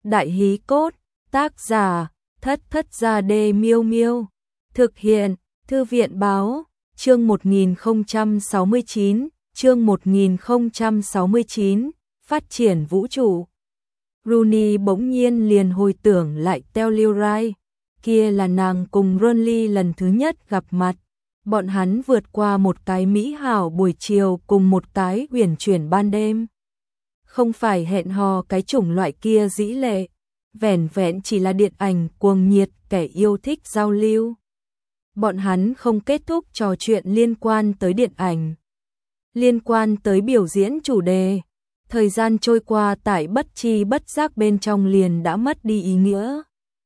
Đại hí cốt, tác giả, Thất Thất Gia Đê Miêu Miêu. Thực hiện, Thư viện báo, chương 1069, chương 1069, phát triển vũ trụ. Rooney bỗng nhiên liền hồi tưởng lại Telluride, kia là nàng cùng Ronly lần thứ nhất gặp mặt. Bọn hắn vượt qua một cái mỹ hảo buổi chiều cùng một cái uyển chuyển ban đêm. Không phải hẹn hò cái chủng loại kia dĩ lệ, vẻn vẹn chỉ là điện ảnh cuồng nhiệt kẻ yêu thích giao lưu. Bọn hắn không kết thúc trò chuyện liên quan tới điện ảnh, liên quan tới biểu diễn chủ đề. Thời gian trôi qua tại bất chi bất giác bên trong liền đã mất đi ý nghĩa.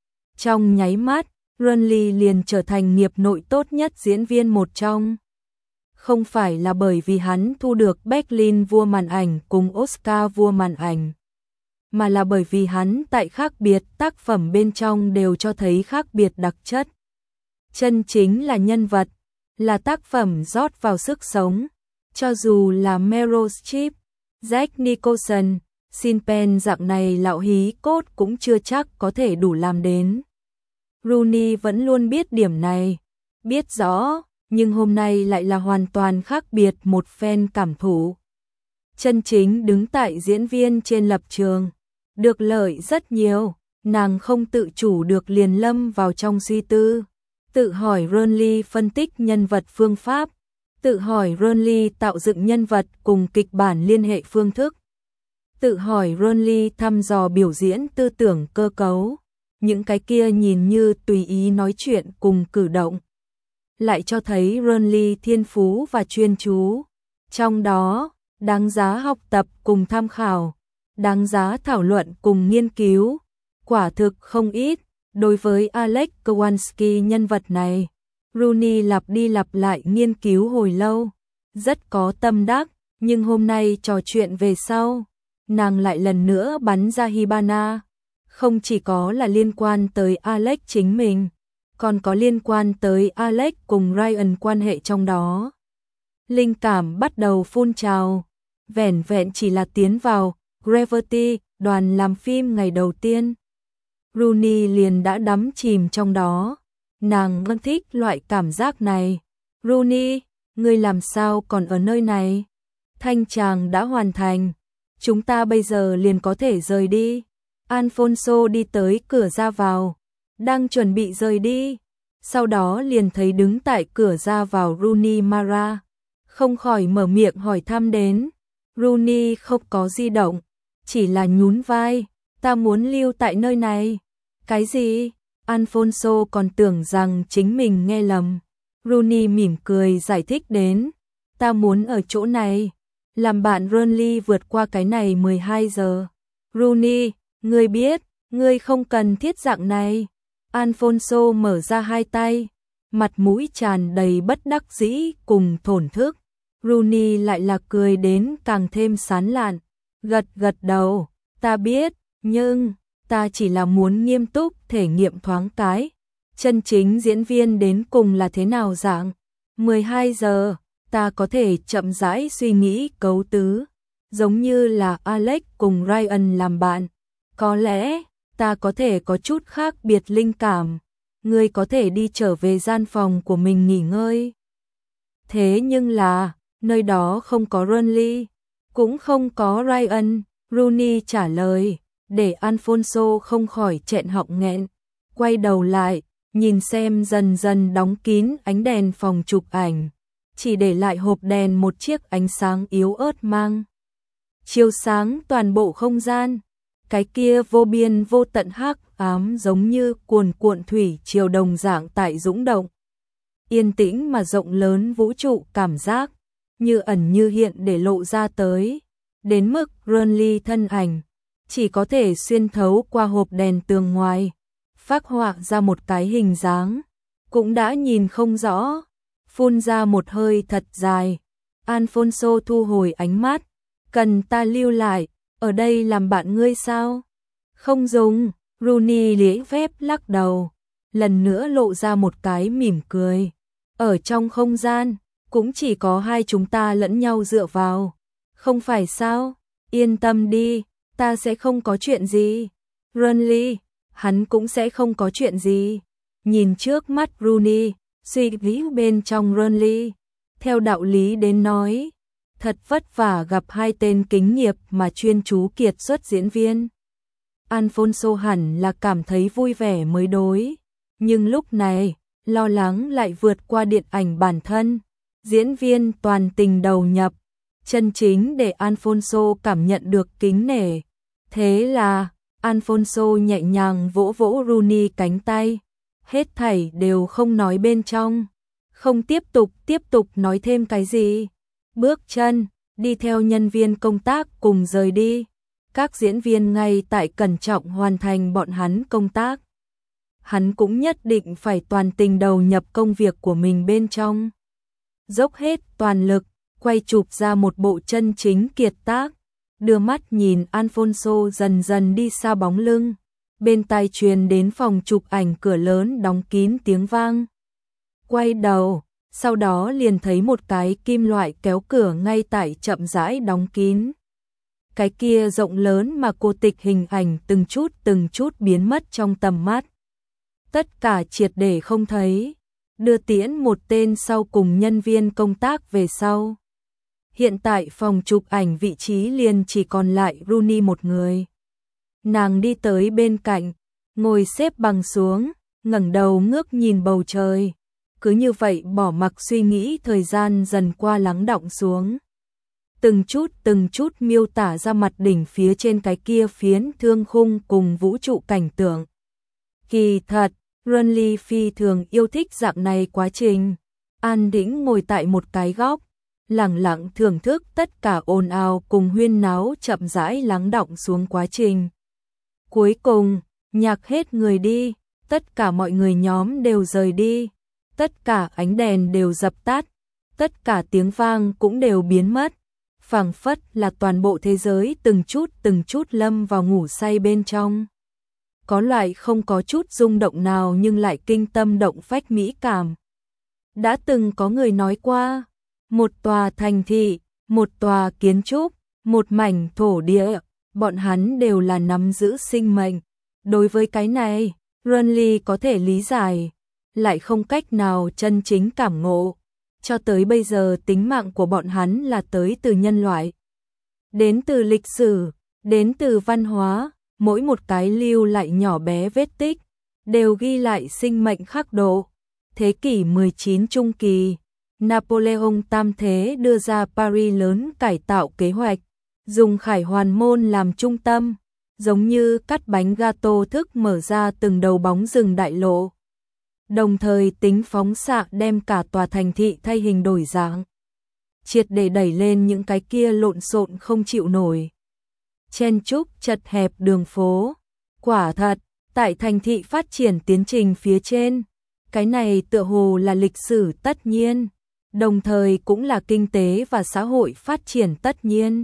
Trong nháy mắt, Ronly liền trở thành nghiệp nội tốt nhất diễn viên một trong. Không phải là bởi vì hắn thu được Berlin vua màn ảnh cùng Oscar vua màn ảnh, mà là bởi vì hắn tại khác biệt tác phẩm bên trong đều cho thấy khác biệt đặc chất. Chân chính là nhân vật, là tác phẩm rót vào sức sống. Cho dù là Meryl Streep, Jack Nicholson, Sean Penn dạng này lão hí cốt cũng chưa chắc có thể đủ làm đến. Rooney vẫn luôn biết điểm này, biết rõ, nhưng hôm nay lại là hoàn toàn khác biệt một phen cảm thụ. Chân chính đứng tại diễn viên trên lập trường, được lợi rất nhiều, nàng không tự chủ được liền lâm vào trong suy tư. Tự hỏi Ronly phân tích nhân vật phương pháp, tự hỏi Ronly tạo dựng nhân vật cùng kịch bản liên hệ phương thức, tự hỏi Ronly thăm dò biểu diễn tư tưởng cơ cấu. Những cái kia nhìn như tùy ý nói chuyện cùng cử động, lại cho thấy Ronly thiên phú và chuyên chú. Trong đó, đáng giá học tập cùng tham khảo, đáng giá thảo luận cùng nghiên cứu, quả thực không ít. Đối với Alex Kowalski nhân vật này, Rooney lặp đi lặp lại nghiên cứu hồi lâu, rất có tâm đắc, nhưng hôm nay trò chuyện về sau, nàng lại lần nữa bắn ra Hibana. Không chỉ có là liên quan tới Alex chính mình, còn có liên quan tới Alex cùng Ryan quan hệ trong đó. Linh cảm bắt đầu phun trào, vẻn vẹn chỉ là tiến vào Gravity, đoàn làm phim ngày đầu tiên. Rooney liền đã đắm chìm trong đó, nàng vẫn thích loại cảm giác này. Rooney, ngươi làm sao còn ở nơi này? Thanh tràng đã hoàn thành, chúng ta bây giờ liền có thể rời đi. Alfonso đi tới cửa ra vào, đang chuẩn bị rời đi, sau đó liền thấy đứng tại cửa ra vào Rooney Mara, không khỏi mở miệng hỏi thăm đến. Rooney không có di động, chỉ là nhún vai, ta muốn lưu tại nơi này. Cái gì? Alfonso còn tưởng rằng chính mình nghe lầm. Rooney mỉm cười giải thích đến, ta muốn ở chỗ này, làm bạn Ronly vượt qua cái này 12 giờ. Rooney, ngươi biết, ngươi không cần thiết dạng này. Alfonso mở ra hai tay, mặt mũi tràn đầy bất đắc dĩ cùng thổn thức. Rooney lại là cười đến càng thêm sán lạn, gật gật đầu, ta biết, nhưng ta chỉ là muốn nghiêm túc thể nghiệm thoáng cái. Chân chính diễn viên đến cùng là thế nào dạng? 12 giờ, ta có thể chậm rãi suy nghĩ cấu tứ, giống như là Alex cùng Ryan làm bạn. Có lẽ, ta có thể có chút khác biệt linh cảm, ngươi có thể đi trở về gian phòng của mình nghỉ ngơi. Thế nhưng là, nơi đó không có Ronly, cũng không có Ryan. Rooney trả lời, để Alfonso không khỏi trẹn họng nghẹn, quay đầu lại, nhìn xem dần dần đóng kín ánh đèn phòng chụp ảnh, chỉ để lại hộp đèn một chiếc ánh sáng yếu ớt mang chiếu sáng toàn bộ không gian. Cái kia vô biên vô tận hắc ám giống như cuồn cuộn thủy triều đồng dạng tại dũng động. Yên tĩnh mà rộng lớn vũ trụ cảm giác, như ẩn như hiện để lộ ra tới. Đến mức Ronly thân ảnh, chỉ có thể xuyên thấu qua hộp đèn tường ngoài, phác họa ra một cái hình dáng, cũng đã nhìn không rõ. Phun ra một hơi thật dài, Alfonso thu hồi ánh mắt, cần ta lưu lại ở đây làm bạn ngươi sao? Không dùng. Rooney lễ phép lắc đầu, lần nữa lộ ra một cái mỉm cười. Ở trong không gian, cũng chỉ có hai chúng ta lẫn nhau dựa vào, không phải sao? Yên tâm đi, ta sẽ không có chuyện gì. Burnley, hắn cũng sẽ không có chuyện gì. Nhìn trước mắt Rooney, suy nghĩ bên trong Burnley. Theo đạo lý đến nói, thật vất vả gặp hai tên kính nghiệp mà chuyên chú kiệt xuất diễn viên. Alphonso hẳn là cảm thấy vui vẻ mới đối. Nhưng lúc này, lo lắng lại vượt qua điện ảnh bản thân. Diễn viên toàn tình đầu nhập, chân chính để Alphonso cảm nhận được kính nể. Thế là, Alphonso nhẹ nhàng vỗ vỗ Rooney cánh tay. Hết thảy đều không nói bên trong. Không tiếp tục nói thêm cái gì. Bước chân, đi theo nhân viên công tác cùng rời đi. Các diễn viên ngay tại cẩn trọng hoàn thành bọn hắn công tác. Hắn cũng nhất định phải toàn tình đầu nhập công việc của mình bên trong. Dốc hết toàn lực, quay chụp ra một bộ chân chính kiệt tác. Đưa mắt nhìn Alphonso dần dần đi xa bóng lưng. Bên tai truyền đến phòng chụp ảnh cửa lớn đóng kín tiếng vang. Quay đầu, sau đó liền thấy một cái kim loại kéo cửa ngay tại chậm rãi đóng kín. Cái kia rộng lớn mà cô tịch hình ảnh từng chút biến mất trong tầm mắt. Tất cả triệt để không thấy. Đưa tiễn một tên sau cùng nhân viên công tác về sau. Hiện tại phòng chụp ảnh vị trí liền chỉ còn lại Rooney một người. Nàng đi tới bên cạnh, ngồi xếp bằng xuống, ngẩng đầu ngước nhìn bầu trời. Cứ như vậy bỏ mặc suy nghĩ, thời gian dần qua lắng đọng xuống. Từng chút miêu tả ra mặt đỉnh phía trên cái kia phiến thương khung cùng vũ trụ cảnh tượng. Kỳ thật, Burnley phi thường yêu thích dạng này quá trình. An tĩnh ngồi tại một cái góc, lặng lặng thưởng thức tất cả ồn ào cùng huyên náo chậm rãi lắng đọng xuống quá trình. Cuối cùng, nhạc hết người đi, tất cả mọi người nhóm đều rời đi, tất cả ánh đèn đều dập tắt, tất cả tiếng vang cũng đều biến mất, phảng phất là toàn bộ thế giới từng chút lâm vào ngủ say bên trong. Có loại không có chút rung động nào nhưng lại kinh tâm động phách mỹ cảm. Đã từng có người nói qua, một tòa thành thị, một tòa kiến trúc, một mảnh thổ địa, bọn hắn đều là nắm giữ sinh mệnh. Đối với cái này, Burnley có thể lý giải, lại không cách nào chân chính cảm ngộ. Cho tới bây giờ tính mạng của bọn hắn là tới từ nhân loại. Đến từ lịch sử, đến từ văn hóa, mỗi một cái lưu lại nhỏ bé vết tích, đều ghi lại sinh mệnh khắc độ. Thế kỷ 19 trung kỳ, Napoleon Tam Thế đưa ra Paris lớn cải tạo kế hoạch, dùng Khải Hoàn Môn làm trung tâm, giống như cắt bánh gato thức mở ra từng đầu bóng rừng đại lộ. Đồng thời tính phóng xạ đem cả tòa thành thị thay hình đổi dạng, triệt để đẩy lên những cái kia lộn xộn không chịu nổi. Chen chúc chật hẹp đường phố, quả thật, tại thành thị phát triển tiến trình phía trên, cái này tựa hồ là lịch sử tất nhiên, đồng thời cũng là kinh tế và xã hội phát triển tất nhiên.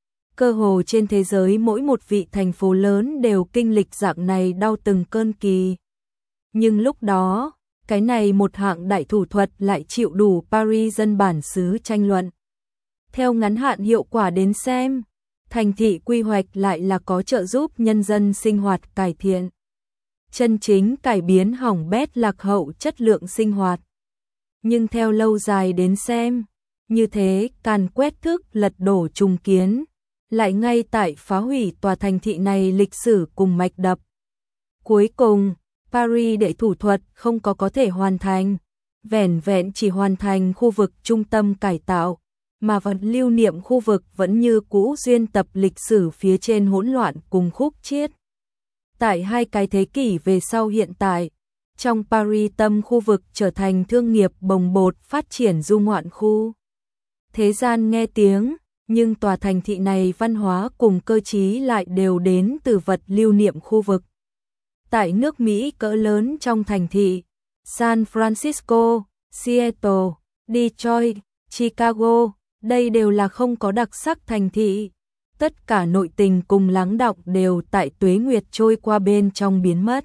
Cơ hồ trên thế giới mỗi một vị thành phố lớn đều kinh lịch dạng này đau từng cơn kỳ. Nhưng lúc đó, cái này một hạng đại thủ thuật lại chịu đủ Paris dân bản xứ tranh luận. Theo ngắn hạn hiệu quả đến xem, thành thị quy hoạch lại là có trợ giúp nhân dân sinh hoạt cải thiện. Chân chính cải biến hỏng bét lạc hậu chất lượng sinh hoạt. Nhưng theo lâu dài đến xem, như thế càn quét thức lật đổ trùng kiến, lại ngay tại phá hủy tòa thành thị này lịch sử cùng mạch đập. Cuối cùng, Paris đệ thủ thuật không có thể hoàn thành, vẻn vẹn chỉ hoàn thành khu vực trung tâm cải tạo, mà vật lưu niệm khu vực vẫn như cũ duyên tập lịch sử phía trên hỗn loạn cùng khúc chiết. Tại hai cái thế kỷ về sau hiện tại, trong Paris tâm khu vực trở thành thương nghiệp bồng bột phát triển du ngoạn khu. Thế gian nghe tiếng, nhưng tòa thành thị này văn hóa cùng cơ trí lại đều đến từ vật lưu niệm khu vực. Tại nước Mỹ cỡ lớn trong thành thị, San Francisco, Seattle, Detroit, Chicago, đây đều là không có đặc sắc thành thị. Tất cả nội tình cùng lắng đọng đều tại tuế nguyệt trôi qua bên trong biến mất.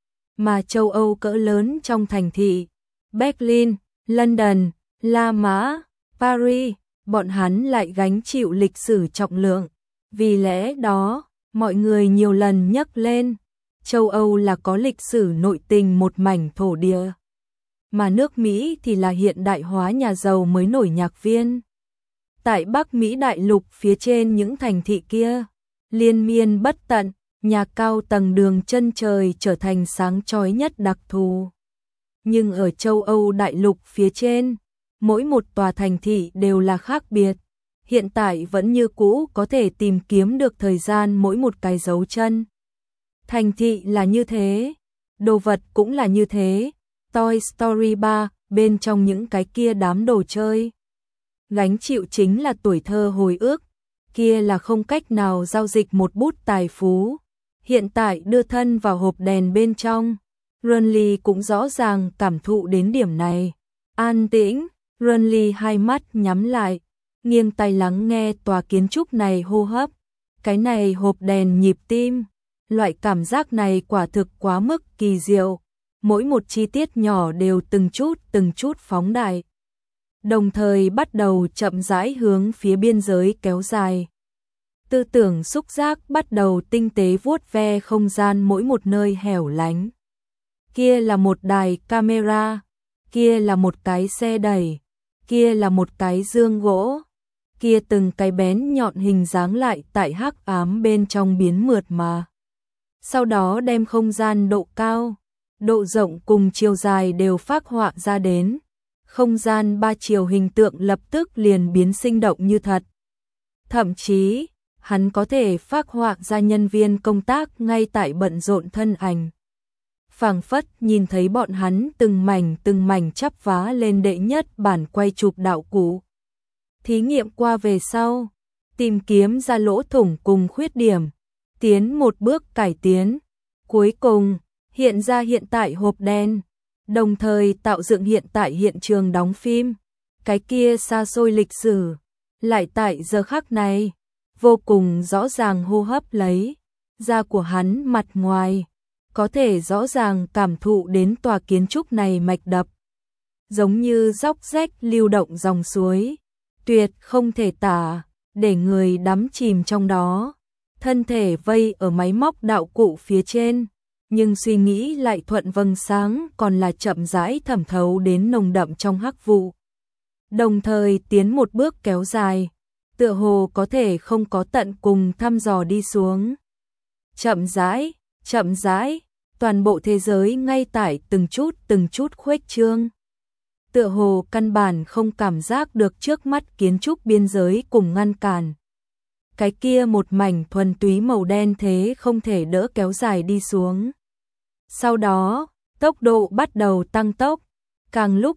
Mà châu Âu cỡ lớn trong thành thị, Berlin, London, La Mã, Paris, bọn hắn lại gánh chịu lịch sử trọng lượng. Vì lẽ đó, mọi người nhiều lần nhắc lên, châu Âu là có lịch sử nội tình một mảnh thổ địa, mà nước Mỹ thì là hiện đại hóa nhà giàu mới nổi nhạc viên. Tại Bắc Mỹ đại lục phía trên những thành thị kia, liên miên bất tận, nhà cao tầng đường chân trời trở thành sáng chói nhất đặc thù. Nhưng ở châu Âu đại lục phía trên, mỗi một tòa thành thị đều là khác biệt. Hiện tại vẫn như cũ có thể tìm kiếm được thời gian mỗi một cái dấu chân. Thành thị là như thế, đồ vật cũng là như thế. Toy Story 3, bên trong những cái kia đám đồ chơi, gánh chịu chính là tuổi thơ hồi ức, kia là không cách nào giao dịch một bút tài phú. Hiện tại đưa thân vào hộp đèn bên trong, Runly cũng rõ ràng cảm thụ đến điểm này. An tĩnh, Runly hai mắt nhắm lại, nghiêng tai lắng nghe tòa kiến trúc này hô hấp. Cái này hộp đèn nhịp tim, loại cảm giác này quả thực quá mức kỳ diệu. Mỗi một chi tiết nhỏ đều từng chút phóng đại, đồng thời bắt đầu chậm rãi hướng phía biên giới kéo dài. Tư tưởng xúc giác bắt đầu tinh tế vuốt ve không gian mỗi một nơi hẻo lánh. Kia là một đài camera, kia là một cái xe đẩy, kia là một cái dương gỗ, kia từng cái bén nhọn hình dáng lại tại hắc ám bên trong biến mượt mà. Sau đó đem không gian độ cao, độ rộng cùng chiều dài đều phác họa ra đến. Không gian ba chiều hình tượng lập tức liền biến sinh động như thật. Thậm chí, hắn có thể phác họa ra nhân viên công tác ngay tại bận rộn thân ảnh. Phảng phất nhìn thấy bọn hắn từng mảnh chắp vá lên đệ nhất bản quay chụp đạo cụ. Thí nghiệm qua về sau, tìm kiếm ra lỗ thủng cùng khuyết điểm, tiến một bước cải tiến. Cuối cùng, hiện ra hiện tại hộp đen, đồng thời tạo dựng hiện tại hiện trường đóng phim. Cái kia xa xôi lịch sử, lại tại giờ khắc này, vô cùng rõ ràng hô hấp lấy. Da của hắn mặt ngoài, có thể rõ ràng cảm thụ đến tòa kiến trúc này mạch đập. Giống như róc rách lưu động dòng suối, tuyệt không thể tả, để người đắm chìm trong đó. Thân thể vây ở máy móc đạo cụ phía trên, nhưng suy nghĩ lại thuận vầng sáng còn là chậm rãi thẩm thấu đến nồng đậm trong hắc vụ. Đồng thời tiến một bước kéo dài, tựa hồ có thể không có tận cùng thăm dò đi xuống. Chậm rãi, toàn bộ thế giới ngay tại từng chút khuếch trương. Tựa hồ căn bản không cảm giác được trước mắt kiến trúc biên giới cùng ngăn cản. Cái kia một mảnh thuần túy màu đen thế không thể đỡ kéo dài đi xuống. Sau đó, tốc độ bắt đầu tăng tốc, càng lúc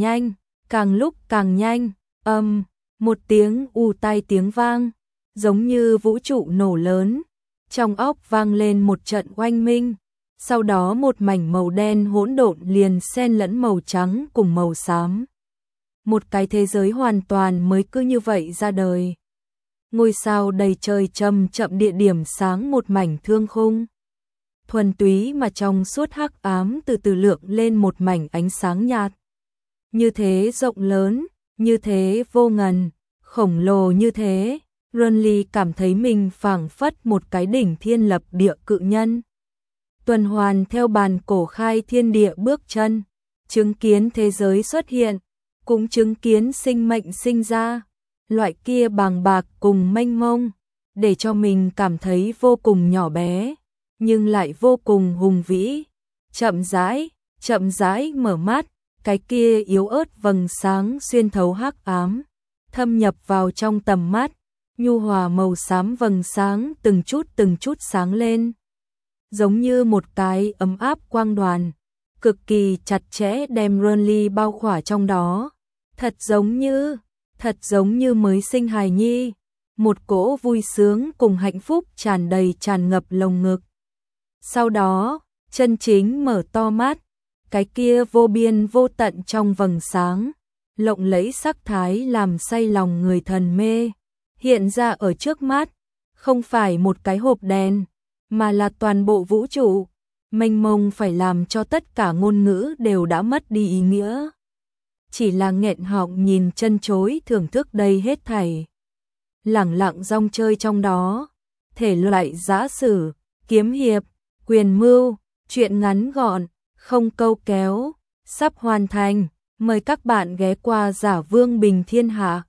càng nhanh, một tiếng ù tai tiếng vang, giống như vũ trụ nổ lớn, trong óc vang lên một trận oanh minh, sau đó một mảnh màu đen hỗn độn liền xen lẫn màu trắng cùng màu xám. Một cái thế giới hoàn toàn mới cứ như vậy ra đời. Ngôi sao đầy trời chậm địa điểm sáng một mảnh thương khung. Thuần túy mà trong suốt hắc ám từ từ lượng lên một mảnh ánh sáng nhạt. Như thế rộng lớn, như thế vô ngần, khổng lồ như thế, Runly cảm thấy mình phảng phất một cái đỉnh thiên lập địa cự nhân. Tuần hoàn theo bàn cổ khai thiên địa bước chân, chứng kiến thế giới xuất hiện, cũng chứng kiến sinh mệnh sinh ra, loại kia bàng bạc cùng mênh mông, để cho mình cảm thấy vô cùng nhỏ bé, nhưng lại vô cùng hùng vĩ. Chậm rãi mở mắt, cái kia yếu ớt vầng sáng xuyên thấu hắc ám, thâm nhập vào trong tầm mắt, nhu hòa màu xám vầng sáng từng chút sáng lên. Giống như một cái ấm áp quang đoàn, cực kỳ chặt chẽ đem Runly bao khỏa trong đó. Thật giống như mới sinh hài nhi, một cỗ vui sướng cùng hạnh phúc tràn ngập lồng ngực. Sau đó, chân chính mở to mắt, cái kia vô biên vô tận trong vầng sáng, lộng lẫy sắc thái làm say lòng người thần mê, hiện ra ở trước mắt, không phải một cái hộp đèn, mà là toàn bộ vũ trụ, mênh mông phải làm cho tất cả ngôn ngữ đều đã mất đi ý nghĩa. Chỉ là nghẹn họng nhìn chân chối thưởng thức đây hết thảy. Lẳng lặng rong chơi trong đó, thể loại giã sử, kiếm hiệp, Quyền Mưu, chuyện ngắn gọn, không câu kéo, sắp hoàn thành. Mời các bạn ghé qua Giả Vương Bình Thiên Hạ.